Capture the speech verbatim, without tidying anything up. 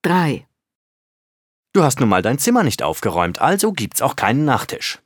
drei. Du hast nun mal dein Zimmer nicht aufgeräumt, also gibt's auch keinen Nachtisch.